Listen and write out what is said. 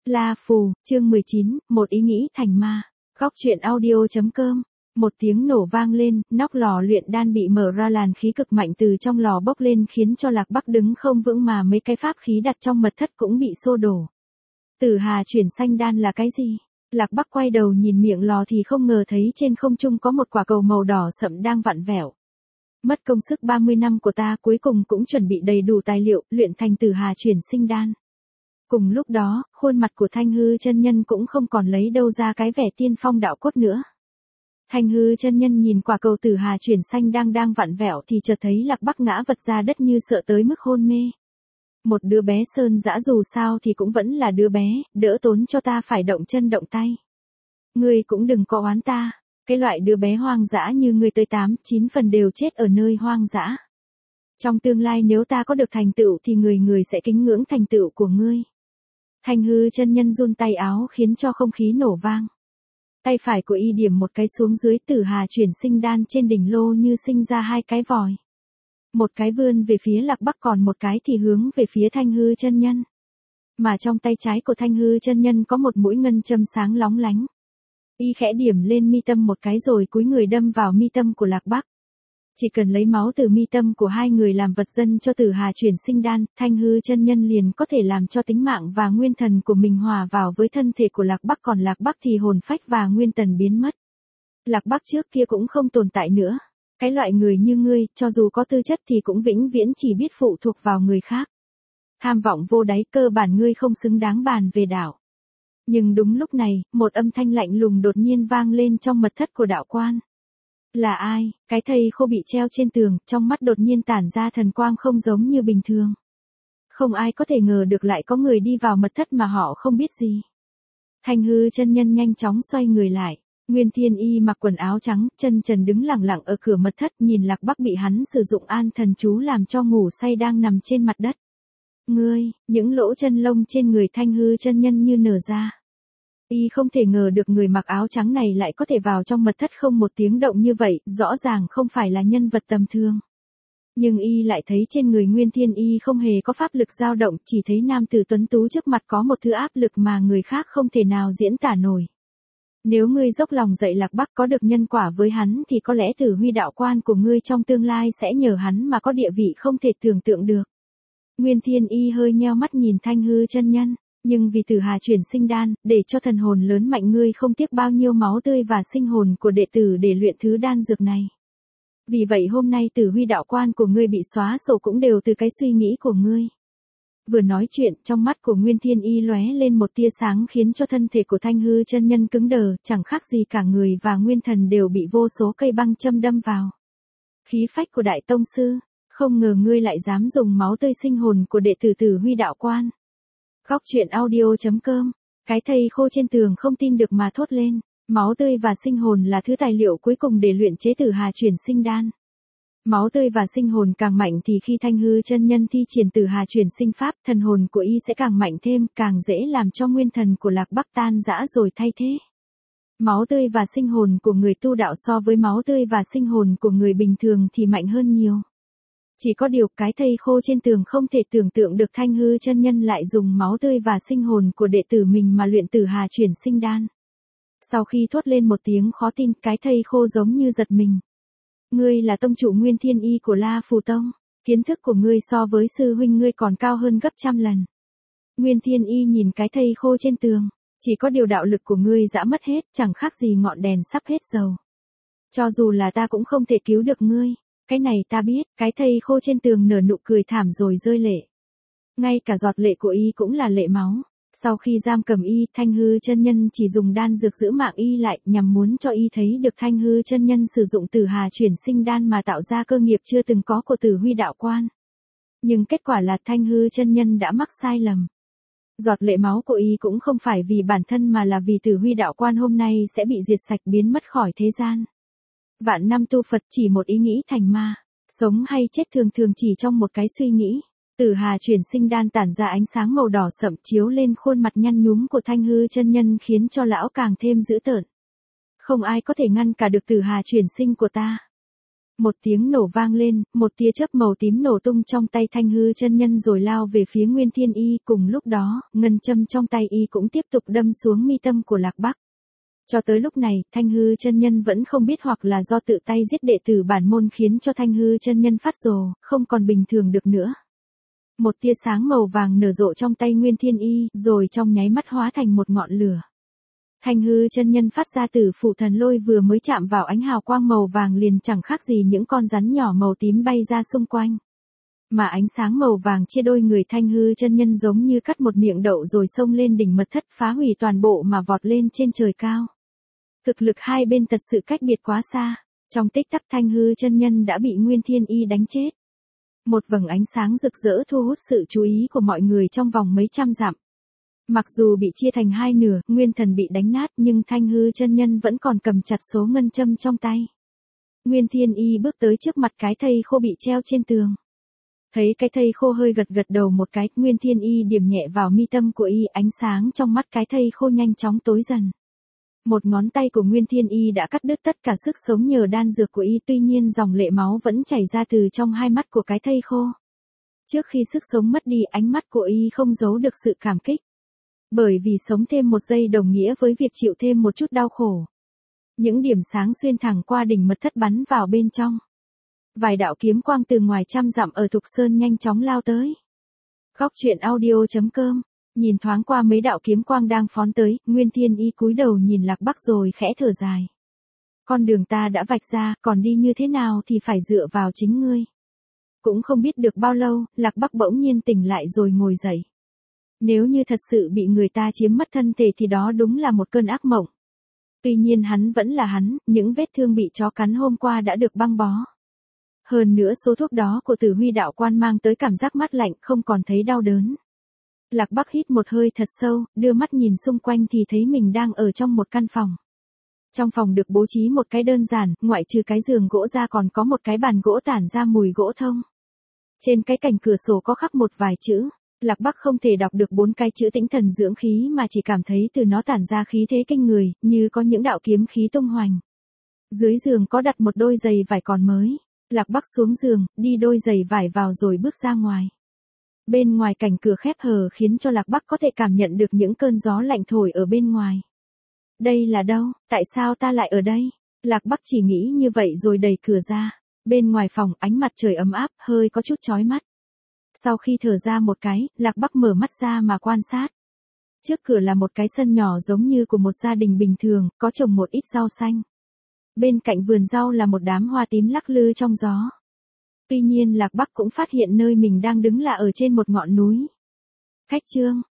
La Phù, chương 19, một ý nghĩ thành ma. Góc truyện audio.com. Một tiếng nổ vang lên, nóc lò luyện đan bị mở ra, làn khí cực mạnh từ trong lò bốc lên khiến cho Lạc Bắc đứng không vững, mà mấy cái pháp khí đặt trong mật thất cũng bị xô đổ. Tử Hà chuyển xanh đan là cái gì? Lạc Bắc quay đầu nhìn miệng lò thì không ngờ thấy trên không trung có một quả cầu màu đỏ sậm đang vặn vẹo. Mất công sức 30 năm của ta, cuối cùng cũng chuẩn bị đầy đủ tài liệu, luyện thành Tử Hà chuyển sinh đan. Cùng lúc đó, khuôn mặt của Thanh Hư chân nhân cũng không còn lấy đâu ra cái vẻ tiên phong đạo cốt nữa. Thanh Hư chân nhân nhìn quả cầu Tử Hà chuyển xanh đang vặn vẹo thì chợt thấy Lạc Bắc ngã vật ra đất như sợ tới mức hôn mê. Một đứa bé sơn dã dù sao thì cũng vẫn là đứa bé, đỡ tốn cho ta phải động chân động tay. Ngươi cũng đừng có oán ta, cái loại đứa bé hoang dã như ngươi tới 8-9 phần đều chết ở nơi hoang dã. Trong tương lai nếu ta có được thành tựu thì người sẽ kính ngưỡng thành tựu của ngươi. Thanh Hư chân nhân run tay áo khiến cho không khí nổ vang. Tay phải của y điểm một cái xuống dưới Tử Hà chuyển sinh đan trên đỉnh lô như sinh ra hai cái vòi. Một cái vươn về phía Lạc Bắc, còn một cái thì hướng về phía Thanh Hư chân nhân. Mà trong tay trái của Thanh Hư chân nhân có một mũi ngân châm sáng lóng lánh. Y khẽ điểm lên mi tâm một cái rồi cúi người đâm vào mi tâm của Lạc Bắc. Chỉ cần lấy máu từ mi tâm của hai người làm vật dân cho Tử Hà chuyển sinh đan, Thanh Hư chân nhân liền có thể làm cho tính mạng và nguyên thần của mình hòa vào với thân thể của Lạc Bắc, còn Lạc Bắc thì hồn phách và nguyên thần biến mất. Lạc Bắc trước kia cũng không tồn tại nữa. Cái loại người như ngươi, cho dù có tư chất thì cũng vĩnh viễn chỉ biết phụ thuộc vào người khác. Tham vọng vô đáy, cơ bản ngươi không xứng đáng bàn về đạo. Nhưng đúng lúc này, một âm thanh lạnh lùng đột nhiên vang lên trong mật thất của đạo quan. Là ai? Cái thây khô bị treo trên tường, trong mắt đột nhiên tản ra thần quang không giống như bình thường. Không ai có thể ngờ được lại có người đi vào mật thất mà họ không biết gì. Thanh Hư chân nhân nhanh chóng xoay người lại. Nguyên Thiên Y mặc quần áo trắng, chân trần đứng lẳng lặng ở cửa mật thất, nhìn Lạc Bắc bị hắn sử dụng an thần chú làm cho ngủ say đang nằm trên mặt đất. Ngươi, những lỗ chân lông trên người Thanh Hư chân nhân như nở ra. Y không thể ngờ được người mặc áo trắng này lại có thể vào trong mật thất không một tiếng động như vậy, rõ ràng không phải là nhân vật tầm thường. Nhưng Y lại thấy trên người Nguyên Thiên Y không hề có pháp lực dao động, chỉ thấy nam tử tuấn tú trước mặt có một thứ áp lực mà người khác không thể nào diễn tả nổi. Nếu ngươi dốc lòng dạy Lạc Bắc có được nhân quả với hắn thì có lẽ Tử Huy đạo quan của ngươi trong tương lai sẽ nhờ hắn mà có địa vị không thể tưởng tượng được. Nguyên Thiên Y hơi nheo mắt nhìn Thanh Hư chân nhân, nhưng vì Tử Hà chuyển sinh đan, để cho thần hồn lớn mạnh, ngươi không tiếc bao nhiêu máu tươi và sinh hồn của đệ tử để luyện thứ đan dược này. Vì vậy hôm nay Tử Huy đạo quan của ngươi bị xóa sổ cũng đều từ cái suy nghĩ của ngươi. Vừa nói chuyện, trong mắt của Nguyên Thiên Y lóe lên một tia sáng khiến cho thân thể của Thanh Hư chân nhân cứng đờ, chẳng khác gì cả người và nguyên thần đều bị vô số cây băng châm đâm vào. Khí phách của Đại Tông Sư, không ngờ ngươi lại dám dùng máu tươi sinh hồn của đệ tử Tử Huy đạo quan. Góc truyện audio.com. Cái thây khô trên tường không tin được mà thốt lên, máu tươi và sinh hồn là thứ tài liệu cuối cùng để luyện chế Tử Hà chuyển sinh đan. Máu tươi và sinh hồn càng mạnh thì khi Thanh Hư chân nhân thi triển Tử Hà chuyển sinh pháp, thần hồn của y sẽ càng mạnh thêm, càng dễ làm cho nguyên thần của Lạc Bắc tan rã rồi thay thế. Máu tươi và sinh hồn của người tu đạo so với máu tươi và sinh hồn của người bình thường thì mạnh hơn nhiều. Chỉ có điều cái thây khô trên tường không thể tưởng tượng được Thanh Hư chân nhân lại dùng máu tươi và sinh hồn của đệ tử mình mà luyện Tử Hà chuyển sinh đan. Sau khi thốt lên một tiếng khó tin, cái thây khô giống như giật mình. Ngươi là tông chủ Nguyên Thiên Y của La Phù Tông, kiến thức của ngươi so với sư huynh ngươi còn cao hơn gấp trăm lần. Nguyên Thiên Y nhìn cái thây khô trên tường, chỉ có điều đạo lực của ngươi đã mất hết, chẳng khác gì ngọn đèn sắp hết dầu. Cho dù là ta cũng không thể cứu được ngươi, cái này ta biết. Cái thây khô trên tường nở nụ cười thảm rồi rơi lệ. Ngay cả giọt lệ của y cũng là lệ máu. Sau khi giam cầm y, Thanh Hư chân nhân chỉ dùng đan dược giữ mạng y lại, nhằm muốn cho y thấy được Thanh Hư chân nhân sử dụng Tử Hà chuyển sinh đan mà tạo ra cơ nghiệp chưa từng có của Tử Huy đạo quan. Nhưng kết quả là Thanh Hư chân nhân đã mắc sai lầm. Giọt lệ máu của y cũng không phải vì bản thân mà là vì Tử Huy đạo quan hôm nay sẽ bị diệt sạch, biến mất khỏi thế gian. Vạn năm tu Phật chỉ một ý nghĩ thành ma, sống hay chết thường thường chỉ trong một cái suy nghĩ. Tử Hà chuyển sinh đan tản ra ánh sáng màu đỏ sậm chiếu lên khuôn mặt nhăn nhúm của Thanh Hư chân nhân khiến cho lão càng thêm dữ tợn. Không ai có thể ngăn cả được Tử Hà chuyển sinh của ta. Một tiếng nổ vang lên, một tia chớp màu tím nổ tung trong tay Thanh Hư chân nhân rồi lao về phía Nguyên Thiên Y, cùng lúc đó, ngân châm trong tay y cũng tiếp tục đâm xuống mi tâm của Lạc Bắc. Cho tới lúc này, Thanh Hư chân nhân vẫn không biết hoặc là do tự tay giết đệ tử bản môn khiến cho Thanh Hư chân nhân phát rồ, không còn bình thường được nữa. Một tia sáng màu vàng nở rộ trong tay Nguyên Thiên Y, rồi trong nháy mắt hóa thành một ngọn lửa. Thanh Hư chân nhân phát ra từ phụ thần lôi vừa mới chạm vào ánh hào quang màu vàng liền chẳng khác gì những con rắn nhỏ màu tím bay ra xung quanh. Mà ánh sáng màu vàng chia đôi người Thanh Hư chân nhân giống như cắt một miệng đậu rồi xông lên đỉnh mật thất phá hủy toàn bộ mà vọt lên trên trời cao. Thực lực hai bên thật sự cách biệt quá xa, trong tích tắc Thanh Hư chân nhân đã bị Nguyên Thiên Y đánh chết. Một vầng ánh sáng rực rỡ thu hút sự chú ý của mọi người trong vòng mấy trăm dặm. Mặc dù bị chia thành hai nửa, nguyên thần bị đánh nát nhưng Thanh Hư chân nhân vẫn còn cầm chặt số ngân châm trong tay. Nguyên Thiên Y bước tới trước mặt cái thây khô bị treo trên tường. Thấy cái thây khô hơi gật gật đầu một cái, Nguyên Thiên Y điểm nhẹ vào mi tâm của y, ánh sáng trong mắt cái thây khô nhanh chóng tối dần. Một ngón tay của Nguyên Thiên Y đã cắt đứt tất cả sức sống nhờ đan dược của y, tuy nhiên dòng lệ máu vẫn chảy ra từ trong hai mắt của cái thây khô. Trước khi sức sống mất đi, ánh mắt của y không giấu được sự cảm kích. Bởi vì sống thêm một giây đồng nghĩa với việc chịu thêm một chút đau khổ. Những điểm sáng xuyên thẳng qua đỉnh mật thất bắn vào bên trong. Vài đạo kiếm quang từ ngoài trăm dặm ở Thục Sơn nhanh chóng lao tới. Góc truyện audio.com. Nhìn thoáng qua mấy đạo kiếm quang đang phóng tới, Nguyên Thiên Y cúi đầu nhìn Lạc Bắc rồi khẽ thở dài. Con đường ta đã vạch ra, còn đi như thế nào thì phải dựa vào chính ngươi. Cũng không biết được bao lâu, Lạc Bắc bỗng nhiên tỉnh lại rồi ngồi dậy. Nếu như thật sự bị người ta chiếm mất thân thể thì đó đúng là một cơn ác mộng. Tuy nhiên hắn vẫn là hắn, những vết thương bị chó cắn hôm qua đã được băng bó. Hơn nữa số thuốc đó của Tử Huy đạo quan mang tới cảm giác mát lạnh, không còn thấy đau đớn. Lạc Bắc hít một hơi thật sâu, đưa mắt nhìn xung quanh thì thấy mình đang ở trong một căn phòng. Trong phòng được bố trí một cái đơn giản, ngoại trừ cái giường gỗ ra còn có một cái bàn gỗ tản ra mùi gỗ thông. Trên cái cạnh cửa sổ có khắc một vài chữ. Lạc Bắc không thể đọc được 4 cái chữ tĩnh thần dưỡng khí mà chỉ cảm thấy từ nó tản ra khí thế kinh người, như có những đạo kiếm khí tung hoành. Dưới giường có đặt một đôi giày vải còn mới. Lạc Bắc xuống giường, đi đôi giày vải vào rồi bước ra ngoài. Bên ngoài cảnh cửa khép hờ khiến cho Lạc Bắc có thể cảm nhận được những cơn gió lạnh thổi ở bên ngoài. Đây là đâu, tại sao ta lại ở đây? Lạc Bắc chỉ nghĩ như vậy rồi đẩy cửa ra. Bên ngoài phòng ánh mặt trời ấm áp, hơi có chút chói mắt. Sau khi thở ra một cái, Lạc Bắc mở mắt ra mà quan sát. Trước cửa là một cái sân nhỏ giống như của một gia đình bình thường, có trồng một ít rau xanh. Bên cạnh vườn rau là một đám hoa tím lắc lư trong gió. Tuy nhiên Lạc Bắc cũng phát hiện nơi mình đang đứng là ở trên một ngọn núi. Khách trương,